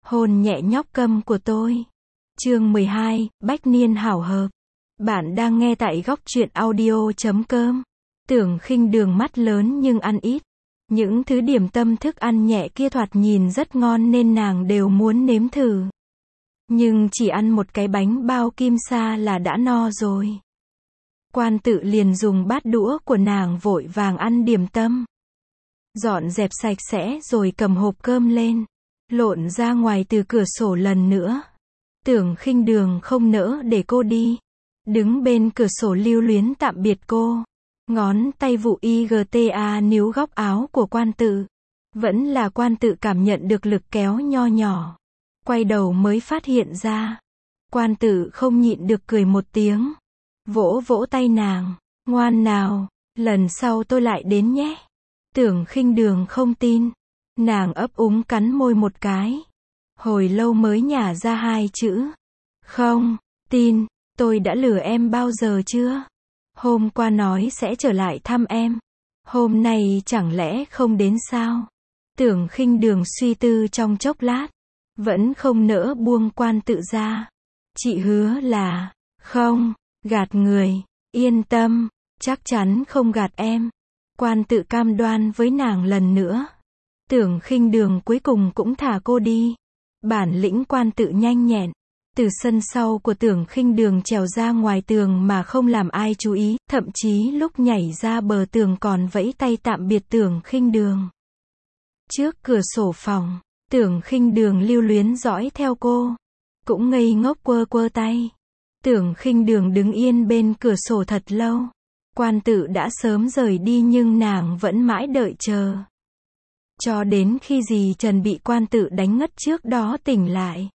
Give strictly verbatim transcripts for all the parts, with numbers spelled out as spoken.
Hôn nhẹ nhóc câm của tôi. Chương mười hai, Bách niên hảo hợp. Bạn đang nghe tại góc truyện audio chấm com. Tưởng Khinh Đường mắt lớn nhưng ăn ít. Những thứ điểm tâm thức ăn nhẹ kia thoạt nhìn rất ngon nên nàng đều muốn nếm thử. Nhưng chỉ ăn một cái bánh bao kim sa là đã no rồi. Quan Tự liền dùng bát đũa của nàng vội vàng ăn điểm tâm. Dọn dẹp sạch sẽ rồi cầm hộp cơm lên. Lộn ra ngoài từ cửa sổ lần nữa. Tưởng Khinh Đường không nỡ để cô đi. Đứng bên cửa sổ lưu luyến tạm biệt cô. Ngón tay vụ i giê tê a níu góc áo của Quan Tự. Vẫn là Quan Tự cảm nhận được lực kéo nho nhỏ. Quay đầu mới phát hiện ra. Quan Tự không nhịn được cười một tiếng. Vỗ vỗ tay nàng. Ngoan nào, lần sau tôi lại đến nhé. Tưởng Khinh Đường không tin. Nàng ấp úng cắn môi một cái. Hồi lâu mới nhả ra hai chữ. Không, tin, tôi đã lừa em bao giờ chưa? Hôm qua nói sẽ trở lại thăm em. Hôm nay chẳng lẽ không đến sao? Tưởng Khinh Đường suy tư trong chốc lát. Vẫn không nỡ buông Quan Tự ra. Chị hứa là, không, gạt người, yên tâm, chắc chắn không gạt em. Quan Tự cam đoan với nàng lần nữa. Tưởng Khinh Đường cuối cùng cũng thả cô đi. Bản lĩnh Quan Tự nhanh nhẹn. Từ sân sau của Tưởng Khinh Đường trèo ra ngoài tường mà không làm ai chú ý, thậm chí lúc nhảy ra bờ tường còn vẫy tay tạm biệt Tưởng Khinh Đường. Trước cửa sổ phòng, Tưởng Khinh Đường lưu luyến dõi theo cô. Cũng ngây ngốc quơ quơ tay. Tưởng Khinh Đường đứng yên bên cửa sổ thật lâu. Quan Tự đã sớm rời đi nhưng nàng vẫn mãi đợi chờ. Cho đến khi dì Trần bị Quan Tự đánh ngất trước đó tỉnh lại.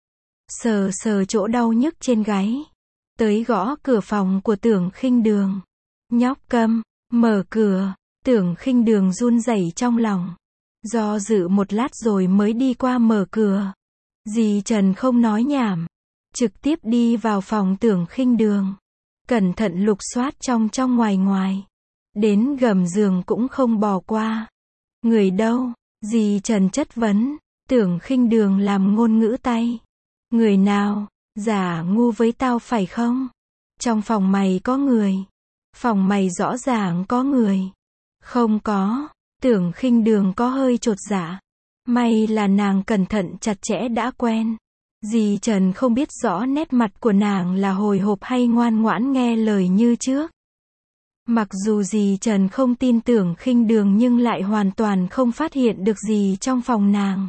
Sờ sờ chỗ đau nhức trên gáy. Tới gõ cửa phòng của Tưởng Khinh Đường. Nhóc câm, mở cửa. Tưởng Khinh Đường run rẩy trong lòng. Do dự một lát rồi mới đi qua mở cửa. Dì Trần không nói nhảm. Trực tiếp đi vào phòng Tưởng Khinh Đường. Cẩn thận lục soát trong trong ngoài ngoài. Đến gầm giường cũng không bỏ qua. Người đâu? Dì Trần chất vấn. Tưởng Khinh Đường làm ngôn ngữ tay. Người nào? Giả ngu với tao phải không? Trong phòng mày có người. Phòng mày rõ ràng có người. Không có. Tưởng Khinh Đường có hơi chột dạ. May là nàng cẩn thận chặt chẽ đã quen. Dì Trần không biết rõ nét mặt của nàng là hồi hộp hay ngoan ngoãn nghe lời như trước. Mặc dù dì Trần không tin Tưởng Khinh Đường nhưng lại hoàn toàn không phát hiện được gì trong phòng nàng.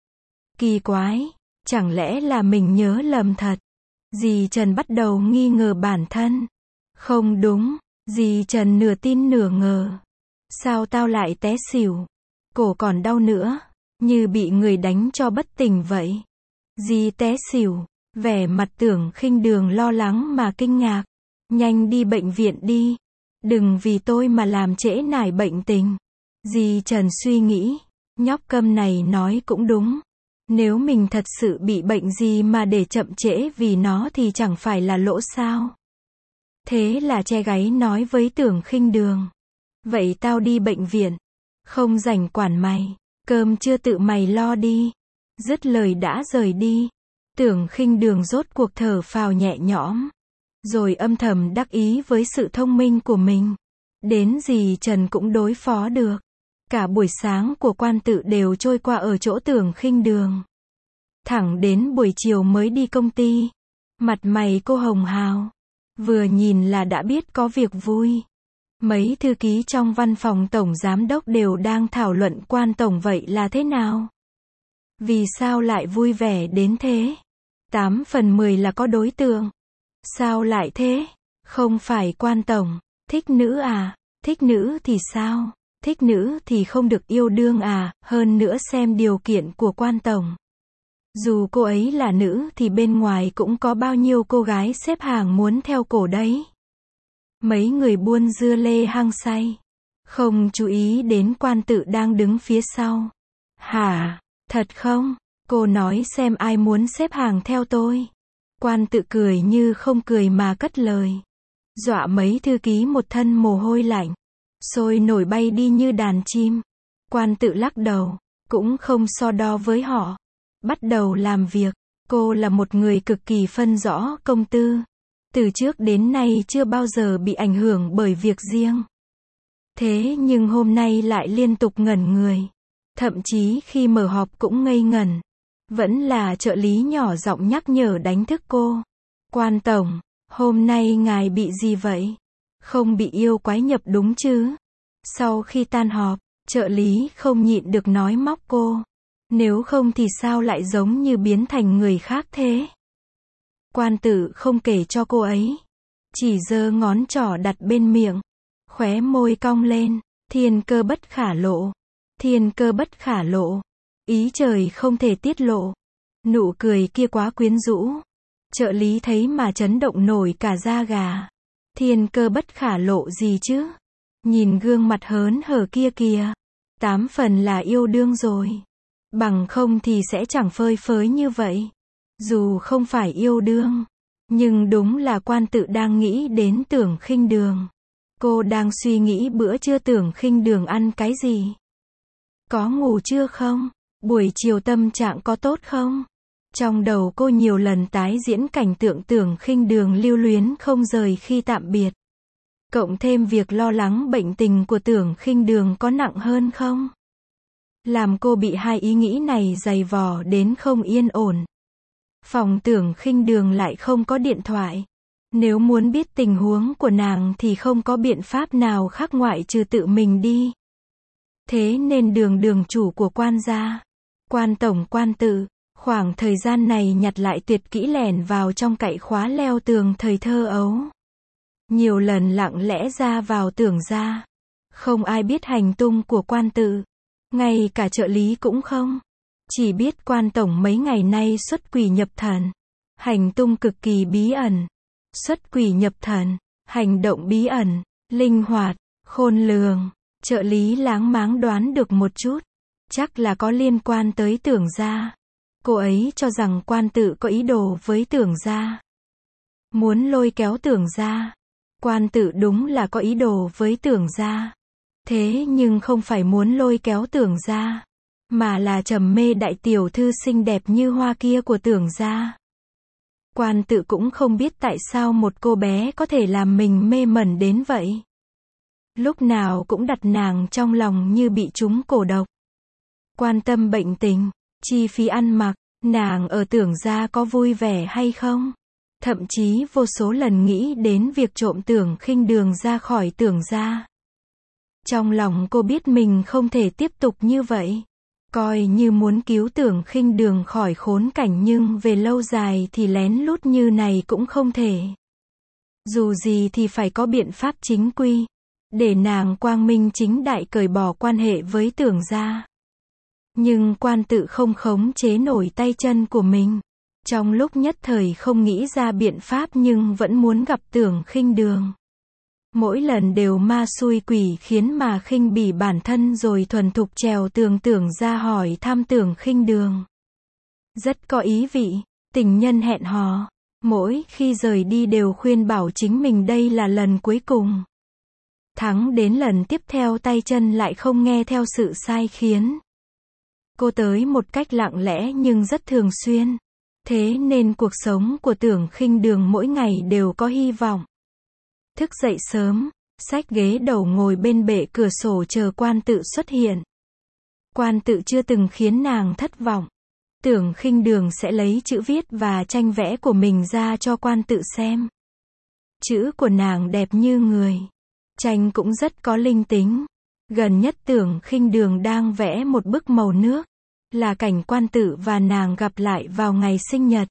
Kỳ quái, chẳng lẽ là mình nhớ lầm thật? Dì Trần bắt đầu nghi ngờ bản thân. Không đúng, dì Trần nửa tin nửa ngờ. Sao tao lại té xỉu? Cổ còn đau nữa, như bị người đánh cho bất tỉnh vậy. Dì té xỉu, vẻ mặt Tưởng Khinh Đường lo lắng mà kinh ngạc. Nhanh đi bệnh viện đi. Đừng vì tôi mà làm trễ nải bệnh tình. Dì Trần suy nghĩ, nhóc câm này nói cũng đúng. Nếu mình thật sự bị bệnh gì mà để chậm trễ vì nó thì chẳng phải là lỗ sao. Thế là che gáy nói với Tưởng Khinh Đường. Vậy tao đi bệnh viện. Không rảnh quản mày. Cơm chưa tự mày lo đi. Dứt lời đã rời đi. Tưởng Khinh Đường rốt cuộc thở phào nhẹ nhõm. Rồi âm thầm đắc ý với sự thông minh của mình. Đến dì Trần cũng đối phó được. Cả buổi sáng của Quan Tự đều trôi qua ở chỗ Tưởng Khinh Đường. Thẳng đến buổi chiều mới đi công ty. Mặt mày cô hồng hào. Vừa nhìn là đã biết có việc vui. Mấy thư ký trong văn phòng tổng giám đốc đều đang thảo luận Quan tổng vậy là thế nào? Vì sao lại vui vẻ đến thế? Tám phần mười là có đối tượng. Sao lại thế? Không phải Quan tổng thích nữ à? Thích nữ thì sao? Thích nữ thì không được yêu đương à? Hơn nữa xem điều kiện của Quan tổng. Dù cô ấy là nữ thì bên ngoài cũng có bao nhiêu cô gái xếp hàng muốn theo cổ đấy. Mấy người buôn dưa lê hăng say. Không chú ý đến Quan Tự đang đứng phía sau. Hả? Thật không? Cô nói xem ai muốn xếp hàng theo tôi. Quan Tự cười như không cười mà cất lời. Dọa mấy thư ký một thân mồ hôi lạnh. Sôi nổi bay đi như đàn chim. Quan Tự lắc đầu. Cũng không so đo với họ. Bắt đầu làm việc, cô là một người cực kỳ phân rõ công tư. Từ trước đến nay chưa bao giờ bị ảnh hưởng bởi việc riêng. Thế nhưng hôm nay lại liên tục ngẩn người. Thậm chí khi mở họp cũng ngây ngẩn. Vẫn là trợ lý nhỏ giọng nhắc nhở đánh thức cô. Quan tổng, hôm nay ngài bị gì vậy? Không bị yêu quái nhập đúng chứ? Sau khi tan họp, trợ lý không nhịn được nói móc cô. Nếu không thì sao lại giống như biến thành người khác thế? Quan Tự không kể cho cô ấy. Chỉ giơ ngón trỏ đặt bên miệng. Khóe môi cong lên. Thiên cơ bất khả lộ. Thiên cơ bất khả lộ. Ý trời không thể tiết lộ. Nụ cười kia quá quyến rũ. Trợ lý thấy mà chấn động nổi cả da gà. Thiên cơ bất khả lộ gì chứ? Nhìn gương mặt hớn hở kia kìa. Tám phần là yêu đương rồi. Bằng không thì sẽ chẳng phơi phới như vậy. Dù không phải yêu đương. Nhưng đúng là Quan Tự đang nghĩ đến Tưởng Khinh Đường. Cô đang suy nghĩ bữa trưa Tưởng Khinh Đường ăn cái gì? Có ngủ chưa không? Buổi chiều tâm trạng có tốt không? Trong đầu cô nhiều lần tái diễn cảnh tượng Tưởng Khinh Đường lưu luyến không rời khi tạm biệt. Cộng thêm việc lo lắng bệnh tình của Tưởng Khinh Đường có nặng hơn không? Làm cô bị hai ý nghĩ này dày vò đến không yên ổn. Phòng Tưởng Khinh Đường lại không có điện thoại. Nếu muốn biết tình huống của nàng thì không có biện pháp nào khác ngoại trừ tự mình đi. Thế nên đường đường chủ của Quan gia, Quan tổng Quan Tự, khoảng thời gian này nhặt lại tuyệt kỹ lẻn vào trong cậy khóa leo tường thời thơ ấu. Nhiều lần lặng lẽ ra vào Tưởng gia. Không ai biết hành tung của Quan Tự. Ngay cả trợ lý cũng không. Chỉ biết Quan tổng mấy ngày nay xuất quỷ nhập thần. Hành tung cực kỳ bí ẩn. Xuất quỷ nhập thần, hành động bí ẩn, linh hoạt, khôn lường. Trợ lý láng máng đoán được một chút. Chắc là có liên quan tới Tưởng gia. Cô ấy cho rằng Quan Tự có ý đồ với Tưởng gia. Muốn lôi kéo Tưởng gia. Quan Tự đúng là có ý đồ với Tưởng gia. Thế nhưng không phải muốn lôi kéo Tưởng gia. Mà là trầm mê đại tiểu thư xinh đẹp như hoa kia của Tưởng gia. Quan Tự cũng không biết tại sao một cô bé có thể làm mình mê mẩn đến vậy. Lúc nào cũng đặt nàng trong lòng như bị trúng cổ độc. Quan tâm bệnh tình, chi phí ăn mặc, nàng ở Tưởng gia có vui vẻ hay không? Thậm chí vô số lần nghĩ đến việc trộm Tưởng Khinh Đường ra khỏi Tưởng gia. Trong lòng cô biết mình không thể tiếp tục như vậy. Coi như muốn cứu Tưởng Khinh Đường khỏi khốn cảnh nhưng về lâu dài thì lén lút như này cũng không thể. Dù gì thì phải có biện pháp chính quy. Để nàng quang minh chính đại cởi bỏ quan hệ với Tưởng gia. Nhưng Quan Tự không khống chế nổi tay chân của mình. Trong lúc nhất thời không nghĩ ra biện pháp nhưng vẫn muốn gặp Tưởng Khinh Đường. Mỗi lần đều ma xui quỷ khiến mà khinh bỉ bản thân rồi thuần thục trèo tường Tưởng gia hỏi thăm Tưởng Khinh Đường. Rất có ý vị, tình nhân hẹn hò. Mỗi khi rời đi đều khuyên bảo chính mình đây là lần cuối cùng. Thắng đến lần tiếp theo tay chân lại không nghe theo sự sai khiến. Cô tới một cách lặng lẽ nhưng rất thường xuyên. Thế nên cuộc sống của Tưởng Khinh Đường mỗi ngày đều có hy vọng. Thức dậy sớm, xách ghế đầu ngồi bên bệ cửa sổ chờ Quan Tự xuất hiện. Quan Tự chưa từng khiến nàng thất vọng. Tưởng Khinh Đường sẽ lấy chữ viết và tranh vẽ của mình ra cho Quan Tự xem. Chữ của nàng đẹp như người. Tranh cũng rất có linh tính. Gần nhất Tưởng Khinh Đường đang vẽ một bức màu nước. Là cảnh Quan Tự và nàng gặp lại vào ngày sinh nhật.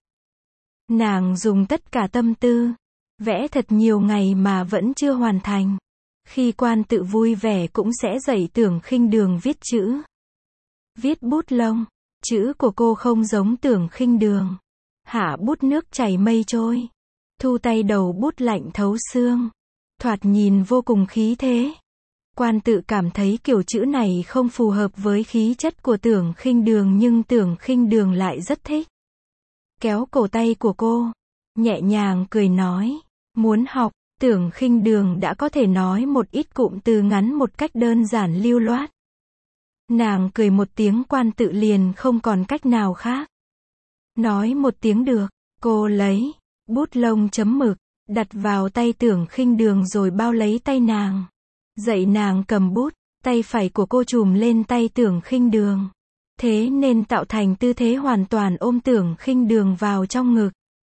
Nàng dùng tất cả tâm tư. Vẽ thật nhiều ngày mà vẫn chưa hoàn thành. Khi Quan Tự vui vẻ cũng sẽ dạy Tưởng Khinh Đường viết chữ. Viết bút lông. Chữ của cô không giống Tưởng Khinh Đường. Hạ bút nước chảy mây trôi. Thu tay đầu bút lạnh thấu xương. Thoạt nhìn vô cùng khí thế. Quan Tự cảm thấy kiểu chữ này không phù hợp với khí chất của Tưởng Khinh Đường nhưng Tưởng Khinh Đường lại rất thích. Kéo cổ tay của cô. Nhẹ nhàng cười nói. Muốn học, Tưởng Khinh Đường đã có thể nói một ít cụm từ ngắn một cách đơn giản lưu loát. Nàng cười một tiếng Quan Tự liền không còn cách nào khác. Nói một tiếng được, cô lấy bút lông chấm mực, đặt vào tay Tưởng Khinh Đường rồi bao lấy tay nàng. Dạy nàng cầm bút, tay phải của cô chùm lên tay Tưởng Khinh Đường. Thế nên tạo thành tư thế hoàn toàn ôm Tưởng Khinh Đường vào trong ngực.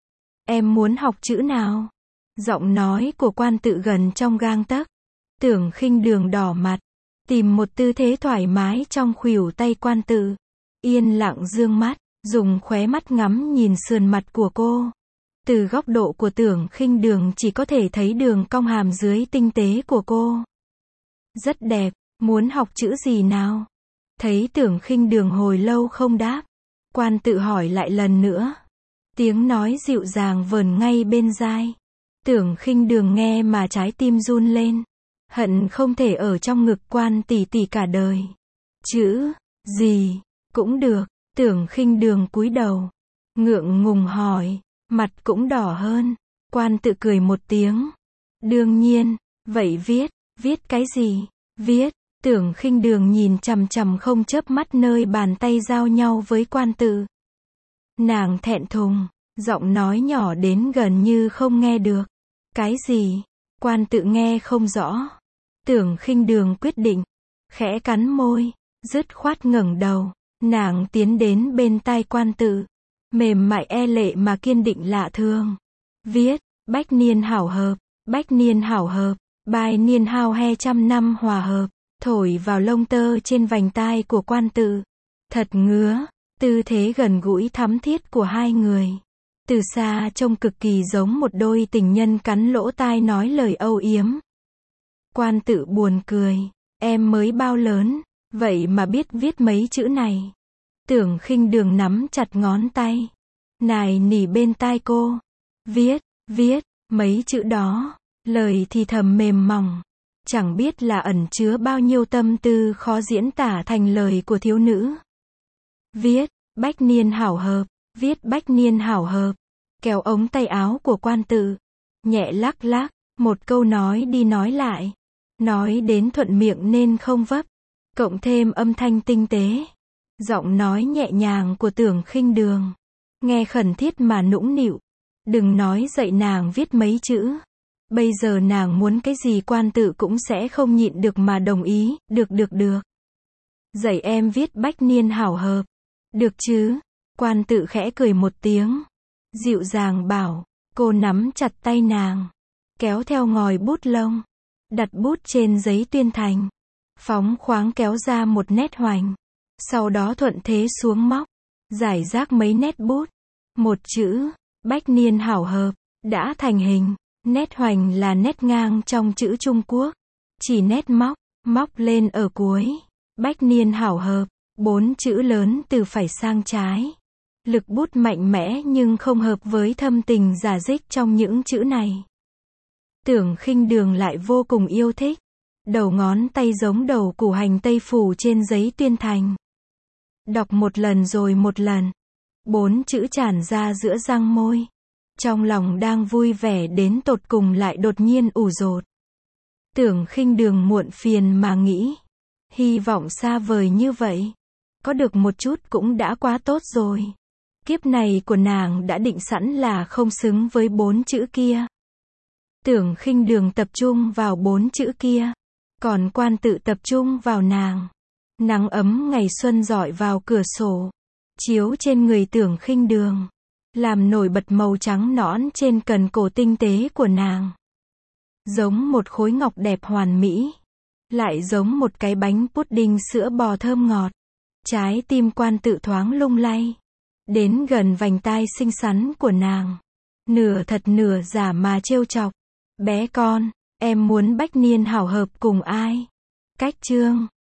Em muốn học chữ nào? Giọng nói của Quan Tự gần trong gang tấc. Tưởng Khinh Đường đỏ mặt, tìm một tư thế thoải mái trong khuỷu tay Quan Tự. Yên lặng dương mắt, dùng khóe mắt ngắm nhìn sườn mặt của cô. Từ góc độ của Tưởng Khinh Đường chỉ có thể thấy đường cong hàm dưới tinh tế của cô. Rất đẹp, muốn học chữ gì nào? Thấy Tưởng Khinh Đường hồi lâu không đáp, Quan Tự hỏi lại lần nữa. Tiếng nói dịu dàng vờn ngay bên tai. Tưởng Khinh Đường nghe mà trái tim run lên. Hận không thể ở trong ngực Quan tỷ tỷ cả đời. Chữ gì cũng được. Tưởng Khinh Đường cúi đầu, ngượng ngùng hỏi, mặt cũng đỏ hơn. Quan Tự cười một tiếng. Đương nhiên, vậy viết, viết cái gì? Viết. Tưởng Khinh Đường nhìn chằm chằm không chớp mắt nơi bàn tay giao nhau với Quan Tự. Nàng thẹn thùng, giọng nói nhỏ đến gần như không nghe được. Cái gì? Quan Tự nghe không rõ. Tưởng Khinh Đường quyết định, khẽ cắn môi, dứt khoát ngẩng đầu. Nàng tiến đến bên tai Quan Tự, mềm mại e lệ mà kiên định lạ thường. Viết, bách niên hảo hợp, bách niên hảo hợp, bài niên hao he trăm năm hòa hợp, thổi vào lông tơ trên vành tai của Quan Tự. Thật ngứa, tư thế gần gũi thắm thiết của hai người. Từ xa trông cực kỳ giống một đôi tình nhân cắn lỗ tai nói lời âu yếm. Quan Tự buồn cười, em mới bao lớn, vậy mà biết viết mấy chữ này. Tưởng Khinh Đường nắm chặt ngón tay, nài nỉ bên tai cô. Viết, viết, mấy chữ đó, lời thì thầm mềm mỏng. Chẳng biết là ẩn chứa bao nhiêu tâm tư khó diễn tả thành lời của thiếu nữ. Viết, bách niên hảo hợp, viết bách niên hảo hợp. Kéo ống tay áo của Quan Tự, nhẹ lắc lắc, một câu nói đi nói lại. Nói đến thuận miệng nên không vấp, cộng thêm âm thanh tinh tế. Giọng nói nhẹ nhàng của Tưởng Khinh Đường, nghe khẩn thiết mà nũng nịu. Đừng nói dạy nàng viết mấy chữ. Bây giờ nàng muốn cái gì Quan Tự cũng sẽ không nhịn được mà đồng ý. Được được được. Dạy em viết bách niên hảo hợp. Được chứ? Quan Tự khẽ cười một tiếng, dịu dàng bảo. Cô nắm chặt tay nàng, kéo theo ngòi bút lông, đặt bút trên giấy tuyên thành, phóng khoáng kéo ra một nét hoành. Sau đó thuận thế xuống móc, giải rác mấy nét bút. Một chữ, bách niên hảo hợp, đã thành hình. Nét hoành là nét ngang trong chữ Trung Quốc. Chỉ nét móc, móc lên ở cuối. Bách niên hảo hợp, bốn chữ lớn từ phải sang trái. Lực bút mạnh mẽ nhưng không hợp với thâm tình giả dích trong những chữ này. Tưởng Khinh Đường lại vô cùng yêu thích. Đầu ngón tay giống đầu củ hành tây phủ trên giấy tuyên thành. Đọc một lần rồi một lần. Bốn chữ tràn ra giữa răng môi. Trong lòng đang vui vẻ đến tột cùng lại đột nhiên ủ dột. Tưởng Khinh Đường muộn phiền mà nghĩ. Hy vọng xa vời như vậy. Có được một chút cũng đã quá tốt rồi. Kiếp này của nàng đã định sẵn là không xứng với bốn chữ kia. Tưởng Khinh Đường tập trung vào bốn chữ kia. Còn Quan Tự tập trung vào nàng. Nắng ấm ngày xuân rọi vào cửa sổ, chiếu trên người Tưởng Khinh Đường, làm nổi bật màu trắng nõn trên cần cổ tinh tế của nàng. Giống một khối ngọc đẹp hoàn mỹ, lại giống một cái bánh pudding sữa bò thơm ngọt. Trái tim Quan Tự thoáng lung lay, đến gần vành tai xinh xắn của nàng, nửa thật nửa giả mà trêu chọc. Bé con, em muốn bách niên hảo hợp cùng ai? Cách chương